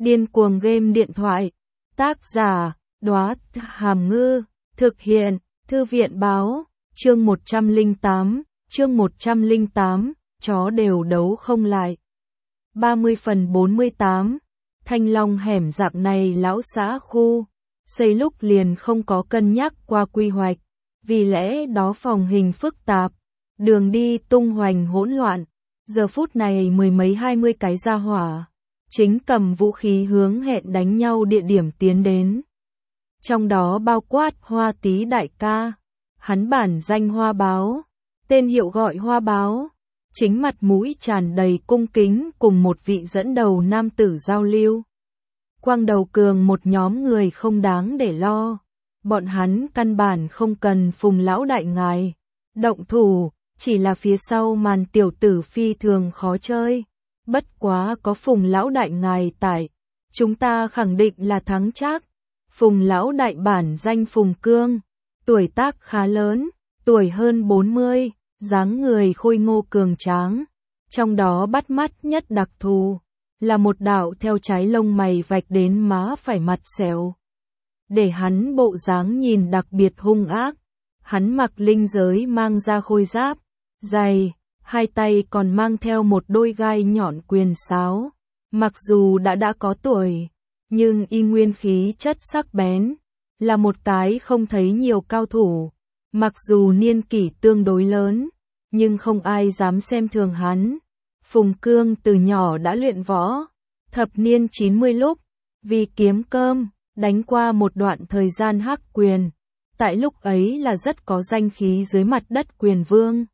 Điên cuồng game điện thoại. Tác giả, Đóa Hàm Ngư. Thực hiện, Thư viện báo. Chương 108, chó đều đấu không lại. 30/48. Thanh Long hẻm dạng này lão xã khu, xây lúc liền không có cân nhắc qua quy hoạch, vì lẽ đó phòng hình phức tạp, đường đi tung hoành hỗn loạn. Giờ phút này mười mấy 20 cái gia hỏa chính cầm vũ khí hướng hẹn đánh nhau địa điểm tiến đến. Trong đó bao quát Hoa Tý đại ca, hắn bản danh Hoa Báo, tên hiệu gọi Hoa Báo, chính mặt mũi tràn đầy cung kính cùng một vị dẫn đầu nam tử giao lưu. Quang Đầu Cường một nhóm người không đáng để lo, bọn hắn căn bản không cần Phùng lão đại ngài động thủ, chỉ là phía sau màn tiểu tử phi thường khó chơi. Bất quá có Phùng lão đại ngài tại, chúng ta khẳng định là thắng chắc. Phùng lão đại bản danh Phùng Cương, tuổi tác khá lớn, tuổi hơn 40, dáng người khôi ngô cường tráng, trong đó bắt mắt nhất đặc thù là một đạo theo trái lông mày vạch đến má phải mặt sẹo, để hắn bộ dáng nhìn đặc biệt hung ác. Hắn mặc linh giới mang ra khôi giáp dày, hai tay còn mang theo một đôi gai nhọn quyền sáo. Mặc dù đã có tuổi, nhưng y nguyên khí chất sắc bén, là một cái không thấy nhiều cao thủ. Mặc dù niên kỷ tương đối lớn, nhưng không ai dám xem thường hắn. Phùng Cương từ nhỏ đã luyện võ, thập niên 90 lúc, vì kiếm cơm, đánh qua một đoạn thời gian hắc quyền. Tại lúc ấy là rất có danh khí dưới mặt đất quyền vương.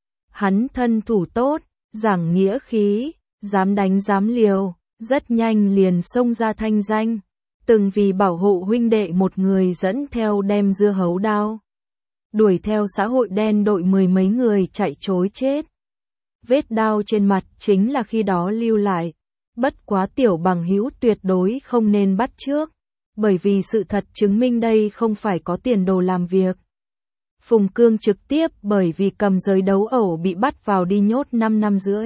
Hắn thân thủ tốt, giảng nghĩa khí, dám đánh dám liều, rất nhanh liền xông ra thanh danh. Từng vì bảo hộ huynh đệ một người dẫn theo đem dưa hấu đao, đuổi theo xã hội đen đội mười mấy người chạy trối chết. Vết đao trên mặt chính là khi đó lưu lại. Bất quá tiểu bằng hữu tuyệt đối không nên bắt chước, bởi vì sự thật chứng minh đây không phải có tiền đồ làm việc. Phùng Cương trực tiếp bởi vì cầm giới đấu ẩu bị bắt vào đi nhốt 5 năm rưỡi.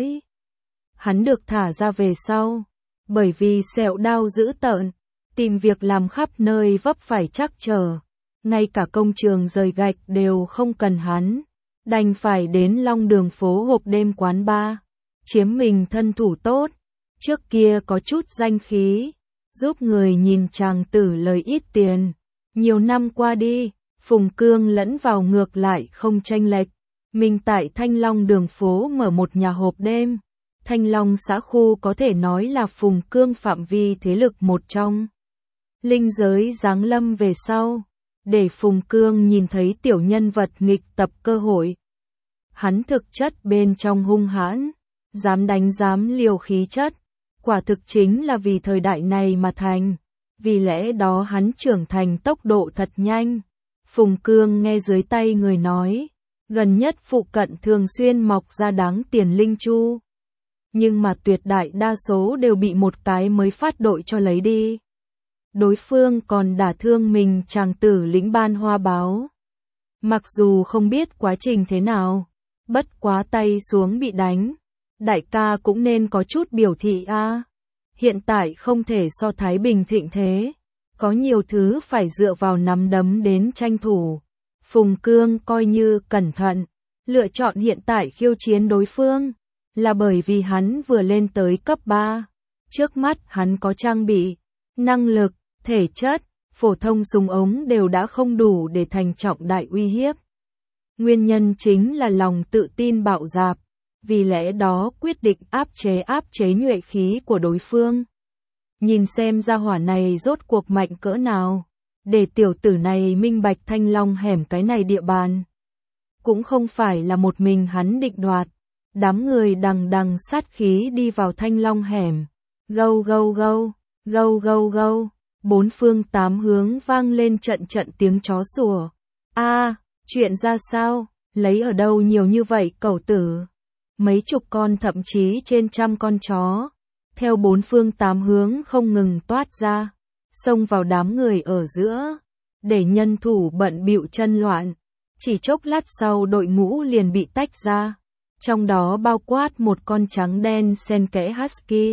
Hắn được thả ra về sau, bởi vì sẹo đao dữ tợn, tìm việc làm khắp nơi vấp phải trắc trở. Ngay cả công trường rời gạch đều không cần hắn, đành phải đến Long Đường phố hộp đêm quán bar, chiếm mình thân thủ tốt. Trước kia có chút danh khí, giúp người nhìn chàng tử lời ít tiền. Nhiều năm qua đi, Phùng Cương lẫn vào ngược lại không chênh lệch. Mình tại Thanh Long đường phố mở một nhà hộp đêm. Thanh Long xã khu có thể nói là Phùng Cương phạm vi thế lực một trong. Linh giới giáng lâm về sau, để Phùng Cương nhìn thấy tiểu nhân vật nghịch tập cơ hội. Hắn thực chất bên trong hung hãn, dám đánh dám liều khí chất, quả thực chính là vì thời đại này mà thành. Vì lẽ đó hắn trưởng thành tốc độ thật nhanh. Phùng Cương nghe dưới tay người nói, gần nhất phụ cận thường xuyên mọc ra đáng tiền linh chu. Nhưng mà tuyệt đại đa số đều bị một cái mới phát đội cho lấy đi. Đối phương còn đả thương mình chàng tử lĩnh ban Hoa Báo. Mặc dù không biết quá trình thế nào, bất quá tay xuống bị đánh, đại ca cũng nên có chút biểu thị a. Hiện tại không thể so Thái Bình thịnh thế, có nhiều thứ phải dựa vào nắm đấm đến tranh thủ. Phùng Cương coi như cẩn thận, lựa chọn hiện tại khiêu chiến đối phương, là bởi vì hắn vừa lên tới cấp 3. Trước mắt hắn có trang bị, năng lực, thể chất, phổ thông súng ống đều đã không đủ để thành trọng đại uy hiếp. Nguyên nhân chính là lòng tự tin bạo dạp, vì lẽ đó quyết định áp chế nhuệ khí của đối phương. Nhìn xem gia hỏa này rốt cuộc mạnh cỡ nào, để tiểu tử này minh bạch Thanh Long hẻm cái này địa bàn. Cũng không phải là một mình hắn định đoạt, đám người đằng đằng sát khí đi vào Thanh Long hẻm. Gâu gâu gâu, gâu gâu gâu, bốn phương tám hướng vang lên trận trận tiếng chó sủa. A, chuyện ra sao, lấy ở đâu nhiều như vậy cẩu tử? Mấy chục con thậm chí trên trăm con chó, theo bốn phương tám hướng không ngừng toát ra, xông vào đám người ở giữa, để nhân thủ bận bịu chân loạn. Chỉ chốc lát sau đội ngũ liền bị tách ra, trong đó bao quát một con trắng đen xen kẽ husky,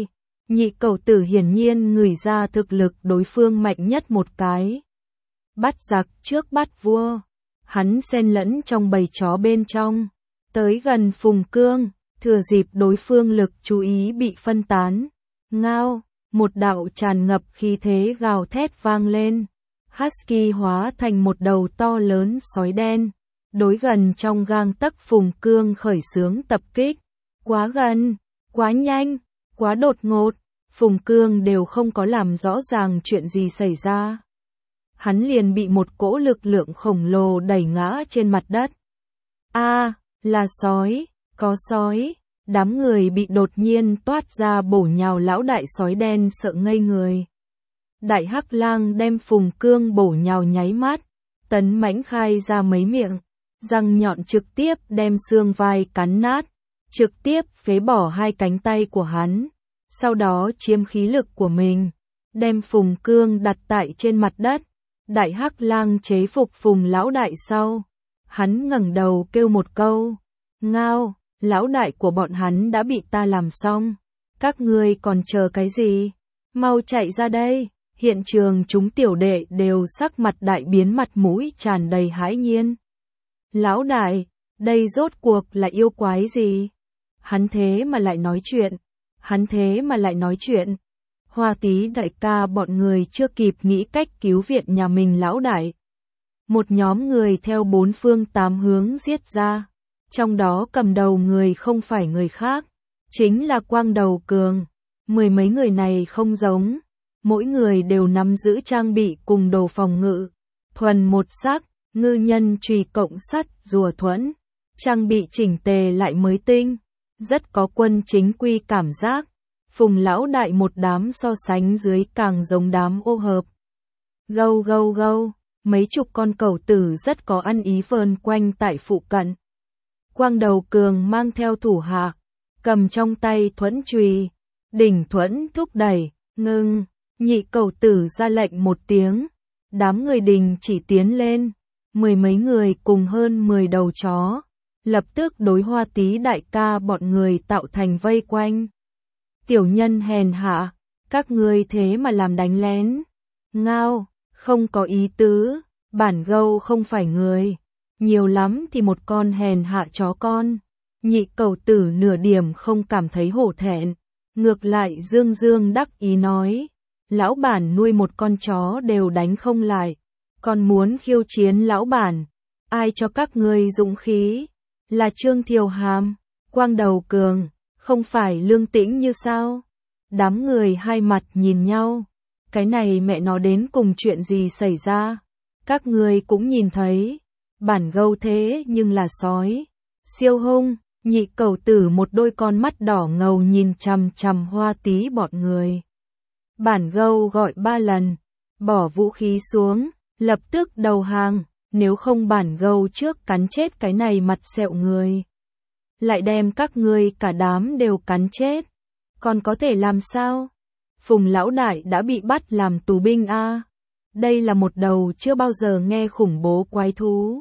Nhị cẩu tử hiển nhiên ngửi ra thực lực đối phương mạnh nhất một cái. Bắt giặc trước bắt vua. Hắn xen lẫn trong bầy chó bên trong. Tới gần Phùng Cương, thừa dịp đối phương lực chú ý bị phân tán. Ngao, một đạo tràn ngập khí thế gào thét vang lên. Husky hóa thành một đầu to lớn sói đen. Đối gần trong gang tấc Phùng Cương khởi xướng tập kích. Quá gần, quá nhanh, quá đột ngột. Phùng Cương đều không có làm rõ ràng chuyện gì xảy ra. Hắn liền bị một cỗ lực lượng khổng lồ đẩy ngã trên mặt đất. A, là sói, có sói. Đám người bị đột nhiên toát ra bổ nhào lão đại sói đen sợ ngây người. Đại Hắc Lang đem Phùng Cương bổ nhào nháy mắt, Tấn Mãnh khai ra mấy miệng, răng nhọn trực tiếp đem xương vai cắn nát, trực tiếp phế bỏ hai cánh tay của hắn, sau đó chiếm khí lực của mình, đem Phùng Cương đặt tại trên mặt đất. Đại Hắc Lang chế phục Phùng lão đại sau, hắn ngẩng đầu kêu một câu, ngao, lão đại của bọn hắn đã bị ta làm xong, các ngươi còn chờ cái gì, mau chạy ra đây. Hiện trường chúng tiểu đệ đều sắc mặt đại biến, mặt mũi tràn đầy hãi nhiên. Lão đại, đây rốt cuộc là yêu quái gì? Hắn thế mà lại nói chuyện, hắn thế mà lại nói chuyện. Hoa Tý đại ca bọn người chưa kịp nghĩ cách cứu viện nhà mình lão đại. Một nhóm người theo bốn phương tám hướng giết ra, trong đó cầm đầu người không phải người khác, chính là Quang Đầu Cường. Mười mấy người này không giống. Mỗi người đều nắm giữ trang bị cùng đồ phòng ngự, thuần một sắc, ngư nhân chùy cộng sắt rùa thuẫn, trang bị chỉnh tề lại mới tinh, rất có quân chính quy cảm giác. Phùng lão đại một đám so sánh dưới càng giống đám ô hợp. Gâu gâu gâu, mấy chục con cẩu tử rất có ăn ý vờn quanh tại phụ cận. Quang Đầu Cường mang theo thủ hạ, cầm trong tay thuẫn chùy, đỉnh thuẫn thúc đẩy, ngưng. Nhị cẩu tử ra lệnh một tiếng, đám người đình chỉ tiến lên, mười mấy người cùng hơn 10 đầu chó, lập tức đối Hoa Tý đại ca bọn người tạo thành vây quanh. Tiểu nhân hèn hạ, các ngươi thế mà làm đánh lén. Ngao, không có ý tứ, bản gâu không phải người, nhiều lắm thì một con hèn hạ chó con. Nhị cẩu tử nửa điểm không cảm thấy hổ thẹn, ngược lại dương dương đắc ý nói. Lão bản nuôi một con chó đều đánh không lại, còn muốn khiêu chiến lão bản, ai cho các ngươi dũng khí? Là Trương Thiều Hàm, Quang Đầu Cường, không phải Lương Tĩnh Như sao? Đám người hai mặt nhìn nhau, cái này mẹ nó đến cùng chuyện gì xảy ra? Các ngươi cũng nhìn thấy, bản gâu thế nhưng là sói, siêu hung. Nhị cẩu tử một đôi con mắt đỏ ngầu nhìn chằm chằm Hoa Tý bọn người. Bản gâu gọi 3 lần, bỏ vũ khí xuống, lập tức đầu hàng, nếu không bản gâu trước cắn chết cái này mặt sẹo người. Lại đem các ngươi cả đám đều cắn chết, còn có thể làm sao? Phùng lão đại đã bị bắt làm tù binh a. Đây là một đầu chưa bao giờ nghe khủng bố quái thú.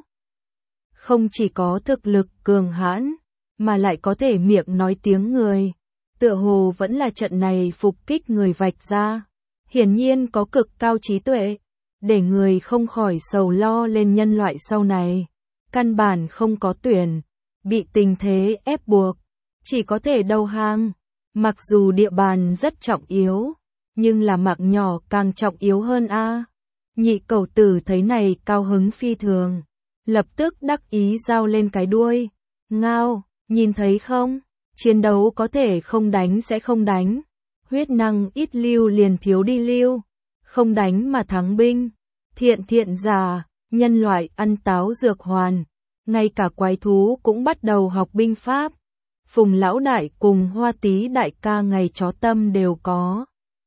Không chỉ có thực lực cường hãn, mà lại có thể miệng nói tiếng người. Tựa hồ vẫn là trận này phục kích người vạch ra, hiển nhiên có cực cao trí tuệ, để người không khỏi sầu lo lên nhân loại sau này. Căn bản không có tuyển, bị tình thế ép buộc, chỉ có thể đầu hàng. Mặc dù địa bàn rất trọng yếu, nhưng là mạng nhỏ càng trọng yếu hơn a. Nhị cẩu tử thấy này cao hứng phi thường, lập tức đắc ý giao lên cái đuôi. Ngao, nhìn thấy không? Chiến đấu có thể không đánh sẽ không đánh, huyết năng ít lưu liền thiếu đi lưu, không đánh mà thắng binh. Thiện giả, nhân loại ăn táo dược hoàn, ngay cả quái thú cũng bắt đầu học binh pháp. Phùng lão đại cùng Hoa Tý đại ca ngày chó tâm đều có.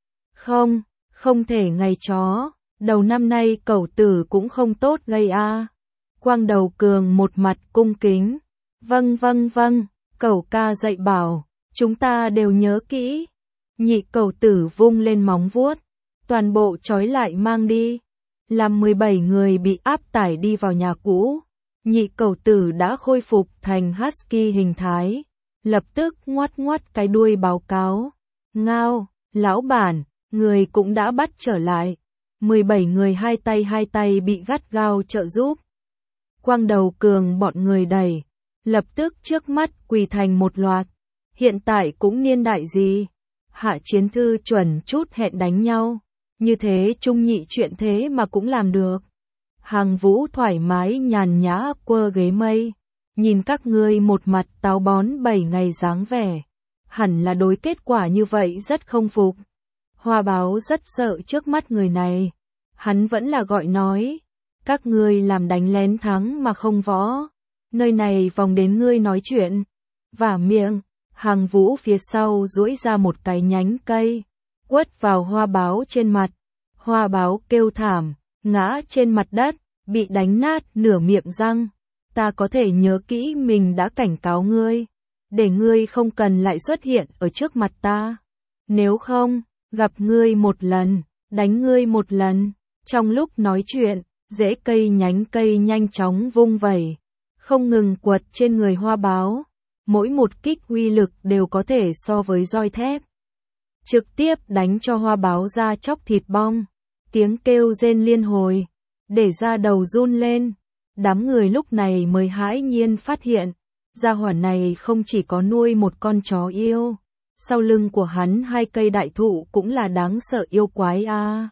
Không thể ngày chó, đầu năm nay cẩu tử cũng không tốt gây a. Quang Đầu Cường một mặt cung kính, vâng, cẩu ca dạy bảo, chúng ta đều nhớ kỹ. Nhị cẩu tử vung lên móng vuốt, toàn bộ trói lại mang đi, làm 17 người bị áp tải đi vào nhà cũ. Nhị cẩu tử đã khôi phục thành husky hình thái, lập tức ngoắt cái đuôi báo cáo. Ngao, Lão bản, người cũng đã bắt trở lại. 17 người hai tay bị gắt gao trợ giúp. Quang Đầu Cường bọn người đẩy, lập tức trước mắt quỳ thành một loạt. Hiện tại cũng niên đại gì? Hạ Chiến Thư chuẩn chút hẹn đánh nhau. Như thế trung nhị chuyện thế mà cũng làm được. Hàng Vũ thoải mái nhàn nhã quơ ghế mây. Nhìn các ngươi một mặt táo bón 7 ngày dáng vẻ. Hẳn là đối kết quả như vậy rất không phục. Hoa Báo rất sợ trước mắt người này. Hắn vẫn là gọi nói. Các ngươi làm đánh lén thắng mà không võ. Nơi này vòng đến ngươi nói chuyện. Vả miệng, Hàng Vũ phía sau duỗi ra một cái nhánh cây. Quất vào Hoa Báo trên mặt. Hoa Báo kêu thảm, ngã trên mặt đất, bị đánh nát nửa miệng răng. Ta có thể nhớ kỹ mình đã cảnh cáo ngươi. Để ngươi không cần lại xuất hiện ở trước mặt ta. Nếu không, gặp ngươi một lần, đánh ngươi một lần. Trong lúc nói chuyện, rễ cây nhánh cây nhanh chóng vung vẩy, không ngừng quật trên người Hoa Báo. Mỗi một kích uy lực đều có thể so với roi thép. Trực tiếp đánh cho Hoa Báo ra chóc thịt bong. Tiếng kêu rên liên hồi, để ra đầu run lên. Đám người lúc này mới hãi nhiên phát hiện, gia hỏa này không chỉ có nuôi một con chó yêu, sau lưng của hắn 2 cây đại thụ cũng là đáng sợ yêu quái a.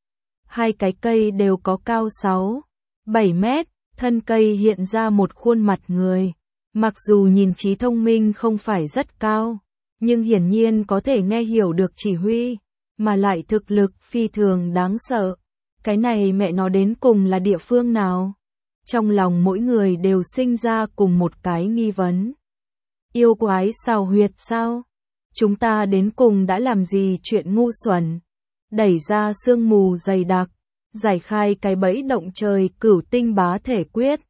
2 cái cây đều có cao 6, 7 mét, thân cây hiện ra một khuôn mặt người. Mặc dù nhìn trí thông minh không phải rất cao, nhưng hiển nhiên có thể nghe hiểu được chỉ huy, mà lại thực lực phi thường đáng sợ. Cái này mẹ nó đến cùng là địa phương nào? Trong lòng mỗi người đều sinh ra cùng một cái nghi vấn. Yêu quái xào huyệt sao? Chúng ta đến cùng đã làm gì chuyện ngu xuẩn? Đẩy ra sương mù dày đặc, giải khai cái bẫy động trời cửu tinh bá thể quyết.